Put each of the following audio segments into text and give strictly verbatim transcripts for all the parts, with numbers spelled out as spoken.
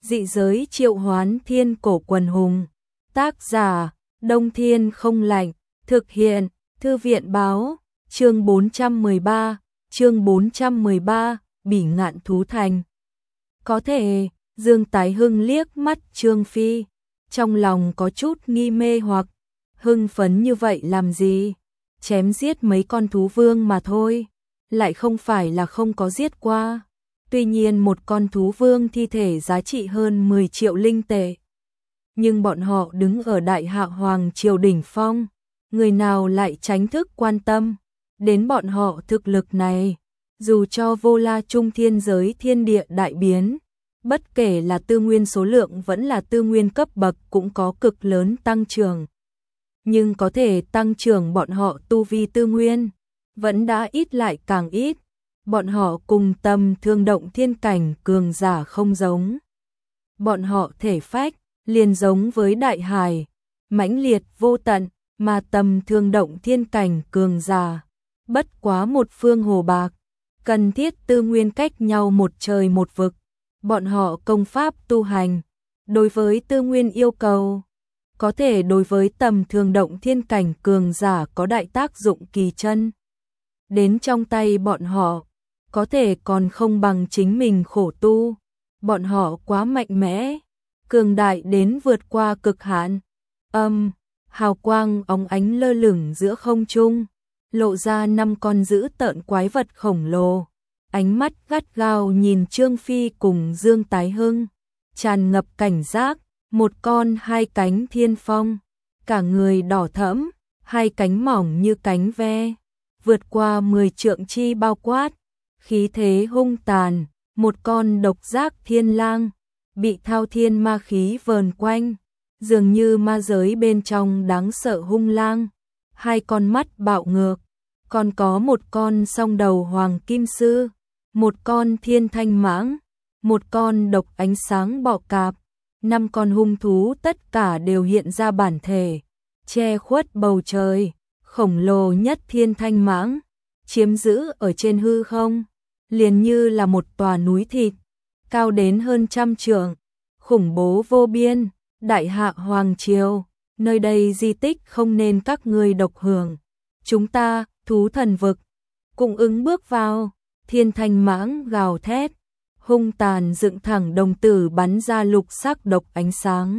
Dị giới triệu hoán thiên cổ quần hùng. Tác giả, Đông Thiên không lạnh. Thực hiện, Thư viện báo. Chương bốn trăm mười ba, chương bốn trăm mười ba, Bỉ Ngạn Thú Thành. Có thể, Dương Tái Hưng liếc mắt Trương Phi, trong lòng có chút nghi mê hoặc hưng phấn như vậy làm gì? Chém giết mấy con thú vương mà thôi, lại không phải là không có giết qua. Tuy nhiên một con thú vương thi thể giá trị hơn mười triệu linh tệ. Nhưng bọn họ đứng ở Đại Hạ Hoàng triều đỉnh phong, người nào lại tránh thức quan tâm đến bọn họ thực lực này. Dù cho vô la trung thiên giới thiên địa đại biến, bất kể là tư nguyên số lượng vẫn là tư nguyên cấp bậc cũng có cực lớn tăng trưởng. Nhưng có thể tăng trưởng bọn họ tu vi tư nguyên, vẫn đã ít lại càng ít. Bọn họ cùng tầm thương động thiên cảnh cường giả không giống. Bọn họ thể phách, liền giống với đại hải, mãnh liệt vô tận, mà tầm thương động thiên cảnh cường giả. Bất quá một phương hồ bạc, cần thiết tư nguyên cách nhau một trời một vực. Bọn họ công pháp tu hành, đối với tư nguyên yêu cầu, có thể đối với tầm thương động thiên cảnh cường giả có đại tác dụng kỳ chân. Đến trong tay bọn họ, có thể còn không bằng chính mình khổ tu. Bọn họ quá mạnh mẽ, cường đại đến vượt qua cực hạn. Âm, hào quang óng ánh lơ lửng giữa không trung, lộ ra năm con dữ tợn quái vật khổng lồ. Ánh mắt gắt gao nhìn Trương Phi cùng Dương Tái Hưng, tràn ngập cảnh giác. Một con hai cánh thiên phong, cả người đỏ thẫm, hai cánh mỏng như cánh ve, vượt qua mười trượng chi bao quát, khí thế hung tàn. Một con độc giác thiên lang, bị thao thiên ma khí vờn quanh, dường như ma giới bên trong đáng sợ hung lang. Hai con mắt bạo ngược, còn có một con song đầu hoàng kim sư, một con thiên thanh mãng, một con độc ánh sáng bọ cạp. Năm con hung thú tất cả đều hiện ra bản thể, che khuất bầu trời. Khổng lồ nhất thiên thanh mãng, chiếm giữ ở trên hư không, liền như là một tòa núi thịt, cao đến hơn trăm trượng, khủng bố vô biên. Đại Hạ Hoàng triều, nơi đây di tích không nên các ngươi độc hưởng. Chúng ta, thú thần vực, cùng ứng bước vào. Thiên thanh mãng gào thét, hung tàn dựng thẳng đồng tử bắn ra lục sắc độc ánh sáng.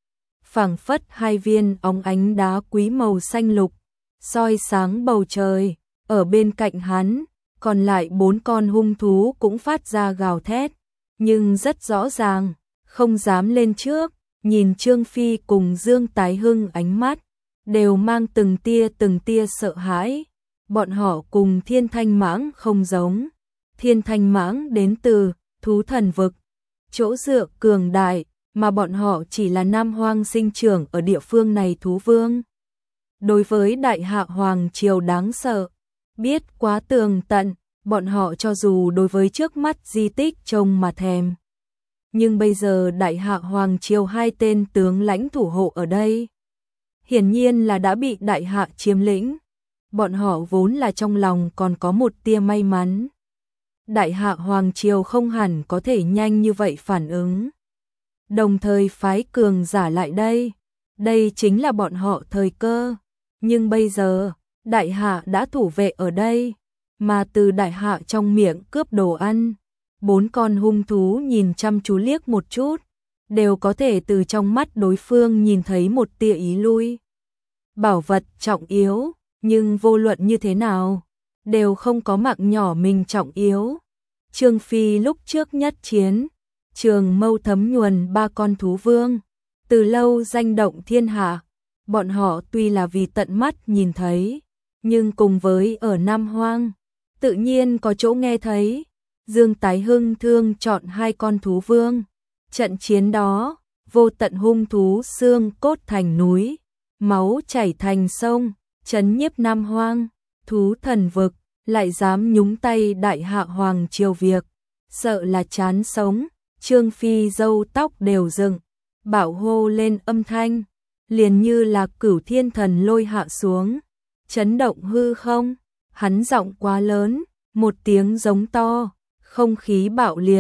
Phảng phất hai viên óng ánh đá quý màu xanh lục, soi sáng bầu trời. Ở bên cạnh hắn, còn lại bốn con hung thú cũng phát ra gào thét, nhưng rất rõ ràng, không dám lên trước. Nhìn Trương Phi cùng Dương Tái Hưng ánh mắt, đều mang từng tia từng tia sợ hãi. Bọn họ cùng thiên thanh mãng không giống. Thiên thanh mãng đến từ thú thần vực, chỗ dựa cường đại, mà bọn họ chỉ là nam hoang sinh trưởng ở địa phương này thú vương. Đối với Đại Hạ Hoàng triều đáng sợ, biết quá tường tận, bọn họ cho dù đối với trước mắt di tích trông mà thèm. Nhưng bây giờ Đại Hạ Hoàng triều hai tên tướng lãnh thủ hộ ở đây, hiển nhiên là đã bị Đại Hạ chiếm lĩnh. Bọn họ vốn là trong lòng còn có một tia may mắn. Đại Hạ Hoàng triều không hẳn có thể nhanh như vậy phản ứng, đồng thời phái cường giả lại đây. Đây chính là bọn họ thời cơ. Nhưng bây giờ, Đại Hạ đã thủ vệ ở đây, mà từ Đại Hạ trong miệng cướp đồ ăn. Bốn con hung thú nhìn chăm chú liếc một chút, đều có thể từ trong mắt đối phương nhìn thấy một tia ý lui. Bảo vật trọng yếu, nhưng vô luận như thế nào, đều không có mạng nhỏ mình trọng yếu. Trương Phi lúc trước nhất chiến, trường mâu thấm nhuần ba con thú vương, từ lâu danh động thiên hạ. Bọn họ tuy là vì tận mắt nhìn thấy, nhưng cùng với ở Nam Hoang, tự nhiên có chỗ nghe thấy. Dương Tái Hưng thương chọn hai con thú vương. Trận chiến đó, vô tận hung thú xương cốt thành núi, máu chảy thành sông, chấn nhiếp Nam Hoang. Thú thần vực lại dám nhúng tay Đại Hạ Hoàng triều việc, sợ là chán sống. Trương Phi râu tóc đều dựng, bảo hô lên âm thanh, liền như là cửu thiên thần lôi hạ xuống, chấn động hư không. Hắn giọng quá lớn, một tiếng giống to, không khí bạo liệt,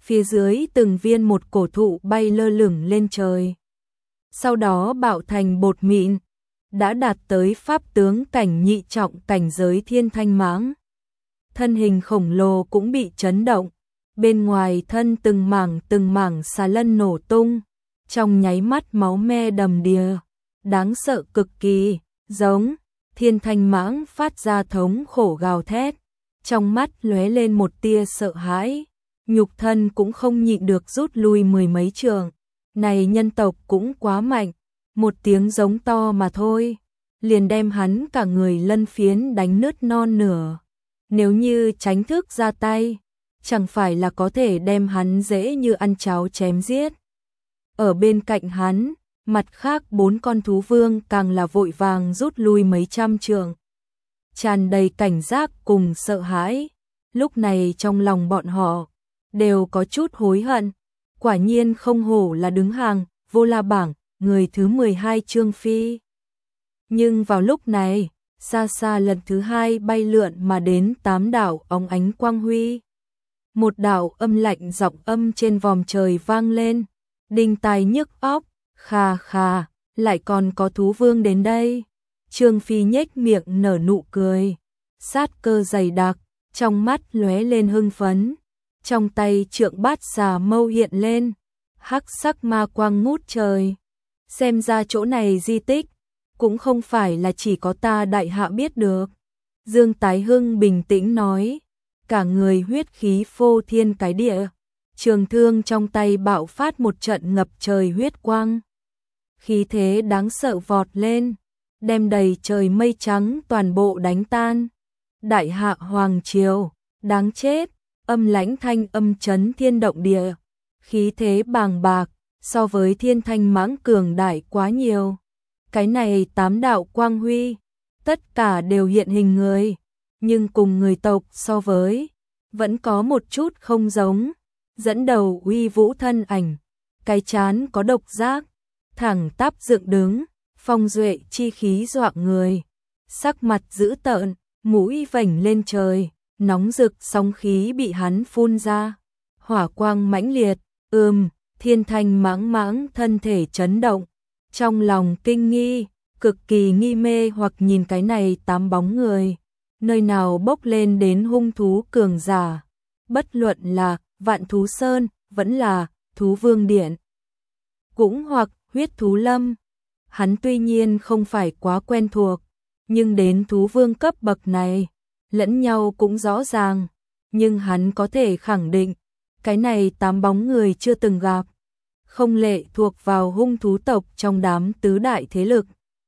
phía dưới từng viên một cổ thụ bay lơ lửng lên trời. Sau đó bạo thành bột mịn, đã đạt tới pháp tướng cảnh nhị trọng cảnh giới thiên thanh mãng. Thân hình khổng lồ cũng bị chấn động, bên ngoài thân từng mảng từng mảng xà lân nổ tung, trong nháy mắt máu me đầm đìa, đáng sợ cực kỳ, giống thiên thanh mãng phát ra thống khổ gào thét, trong mắt lóe lên một tia sợ hãi, nhục thân cũng không nhịn được rút lui mười mấy trường. Này nhân tộc cũng quá mạnh, một tiếng giống to mà thôi, liền đem hắn cả người lân phiến đánh nứt non nửa. Nếu như tránh thức ra tay, chẳng phải là có thể đem hắn dễ như ăn cháo chém giết. Ở bên cạnh hắn, mặt khác bốn con thú vương càng là vội vàng rút lui mấy trăm trường, tràn đầy cảnh giác cùng sợ hãi. Lúc này trong lòng bọn họ đều có chút hối hận, quả nhiên không hổ là đứng hàng vô la bảng người thứ mười hai Trương Phi. Nhưng vào lúc này, xa xa lần thứ hai bay lượn mà đến tám đạo óng ánh quang huy. Một đạo âm lạnh giọng âm trên vòm trời vang lên, đinh tai nhức óc, khà khà, lại còn có thú vương đến đây. Trương Phi nhếch miệng nở nụ cười, sát cơ dày đặc, trong mắt lóe lên hưng phấn, trong tay trượng bát xà mâu hiện lên, hắc sắc ma quang ngút trời. Xem ra chỗ này di tích cũng không phải là chỉ có ta đại hạ biết được. Dương Tái Hưng bình tĩnh nói, cả người huyết khí phô thiên cái địa, trường thương trong tay bạo phát một trận ngập trời huyết quang. Khí thế đáng sợ vọt lên, đem đầy trời mây trắng toàn bộ đánh tan. Đại hạ hoàng triều, đáng chết, âm lãnh thanh âm chấn thiên động địa, khí thế bàng bạc, so với thiên thanh mãng cường đại quá nhiều. Cái này tám đạo quang huy, tất cả đều hiện hình người, nhưng cùng người tộc so với, vẫn có một chút không giống. Dẫn đầu uy vũ thân ảnh, cái chán có độc giác, thẳng tắp dựng đứng, phong duệ chi khí dọa người, sắc mặt dữ tợn, mũi vểnh lên trời, nóng rực sóng khí bị hắn phun ra, hỏa quang mãnh liệt, ừm, thiên thanh mãng mãng thân thể chấn động, trong lòng kinh nghi, cực kỳ nghi mê hoặc nhìn cái này tám bóng người, nơi nào bốc lên đến hung thú cường giả, bất luận là Vạn Thú Sơn, vẫn là Thú Vương Điện, cũng hoặc Huyết Thú Lâm. Hắn tuy nhiên không phải quá quen thuộc, nhưng đến thú vương cấp bậc này, lẫn nhau cũng rõ ràng, nhưng hắn có thể khẳng định, cái này tám bóng người chưa từng gặp, không lệ thuộc vào hung thú tộc trong đám tứ đại thế lực.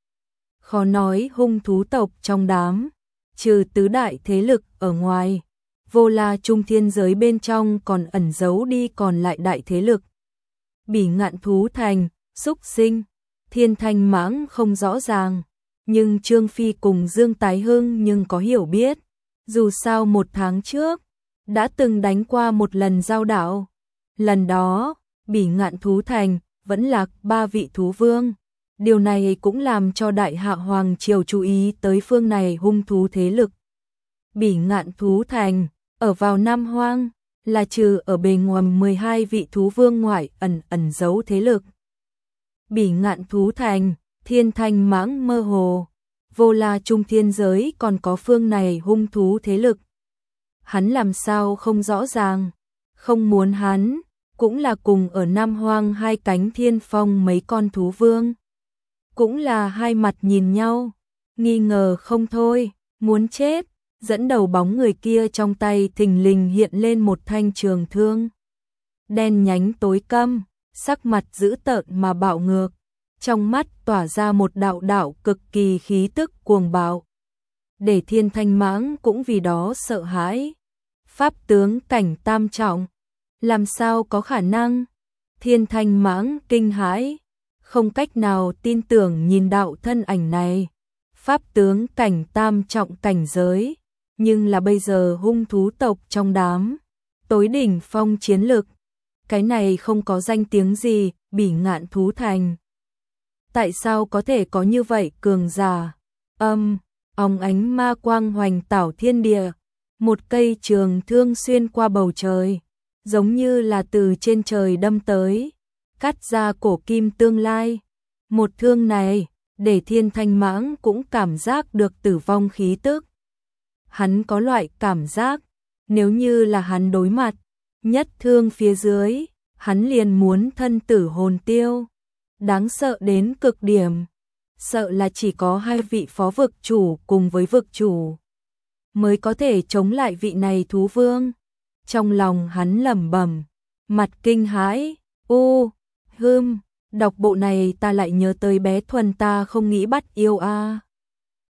Khó nói hung thú tộc trong đám, trừ tứ đại thế lực ở ngoài, vô la trung thiên giới bên trong còn ẩn giấu đi còn lại đại thế lực. Bỉ Ngạn Thú Thành, Xúc Sinh, Thiên Thanh Mãng không rõ ràng, nhưng Trương Phi cùng Dương Tái Hưng nhưng có hiểu biết. Dù sao một tháng trước, đã từng đánh qua một lần giao đảo. Lần đó, Bỉ Ngạn Thú Thành vẫn lạc ba vị thú vương. Điều này cũng làm cho Đại Hạ Hoàng Triều chú ý tới phương này hung thú thế lực. Bỉ Ngạn Thú Thành, ở vào Nam Hoang, là trừ ở bề ngoài mười hai vị thú vương ngoại ẩn ẩn giấu thế lực. Bỉ Ngạn Thú Thành, Thiên Thanh Mãng mơ hồ, vô la trung thiên giới còn có phương này hung thú thế lực. Hắn làm sao không rõ ràng, không muốn hắn, cũng là cùng ở Nam Hoang hai cánh thiên phong mấy con thú vương. Cũng là hai mặt nhìn nhau, nghi ngờ không thôi, muốn chết, dẫn đầu bóng người kia trong tay thình lình hiện lên một thanh trường thương. Đen nhánh tối căm, sắc mặt dữ tợn mà bạo ngược, trong mắt tỏa ra một đạo đạo cực kỳ khí tức cuồng bạo. Để Thiên Thanh Mãng cũng vì đó sợ hãi. Pháp tướng cảnh tam trọng, làm sao có khả năng? Thiên Thanh Mãng kinh hãi, không cách nào tin tưởng nhìn đạo thân ảnh này. Pháp tướng cảnh tam trọng cảnh giới, nhưng là bây giờ hung thú tộc trong đám, tối đỉnh phong chiến lực. Cái này không có danh tiếng gì, Bỉ Ngạn Thú Thành. Tại sao có thể có như vậy cường giả? Âm, óng ánh ma quang hoành tảo thiên địa, một cây trường thương xuyên qua bầu trời, giống như là từ trên trời đâm tới, cắt ra cổ kim tương lai. Một thương này, để Thiên Thanh Mãng cũng cảm giác được tử vong khí tức. Hắn có loại cảm giác, nếu như là hắn đối mặt, nhất thương phía dưới, hắn liền muốn thân tử hồn tiêu. Đáng sợ đến cực điểm, sợ là chỉ có hai vị phó vực chủ cùng với vực chủ mới có thể chống lại vị này thú vương. Trong lòng hắn lẩm bẩm, mặt kinh hãi, u, hưm, đọc bộ này ta lại nhớ tới bé Thuần ta không nghĩ bắt yêu a.